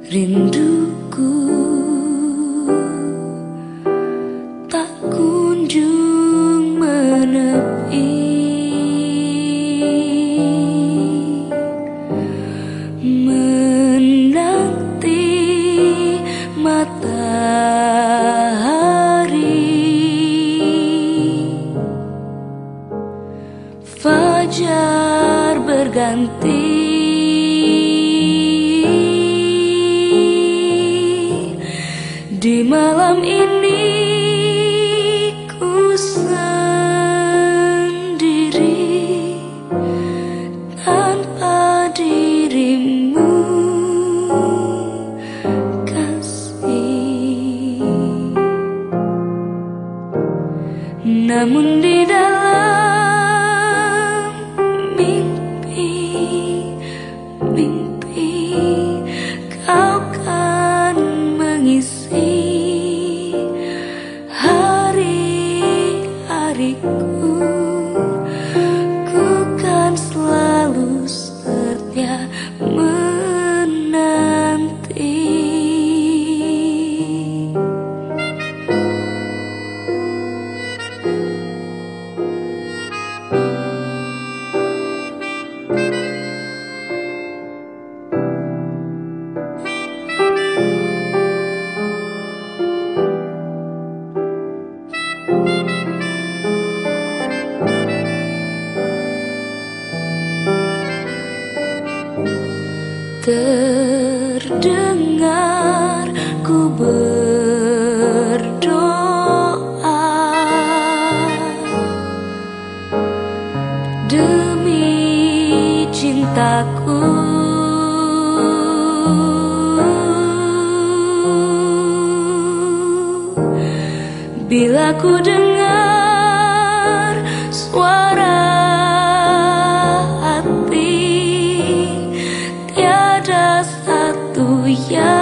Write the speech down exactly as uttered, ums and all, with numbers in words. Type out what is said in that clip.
Rinduku tak kunjung menepi, menanti matahari, fajar berganti. Di malam ini ku sendiri tanpa dirimu, kasih. Namun di dalam mimpi, mimpi kau kan mengisi hari-hariku. Ku kan selalu setia menanti. Terdengar ku berdoa demi cintaku. Bila ku dengar suara hati, tiada satu yang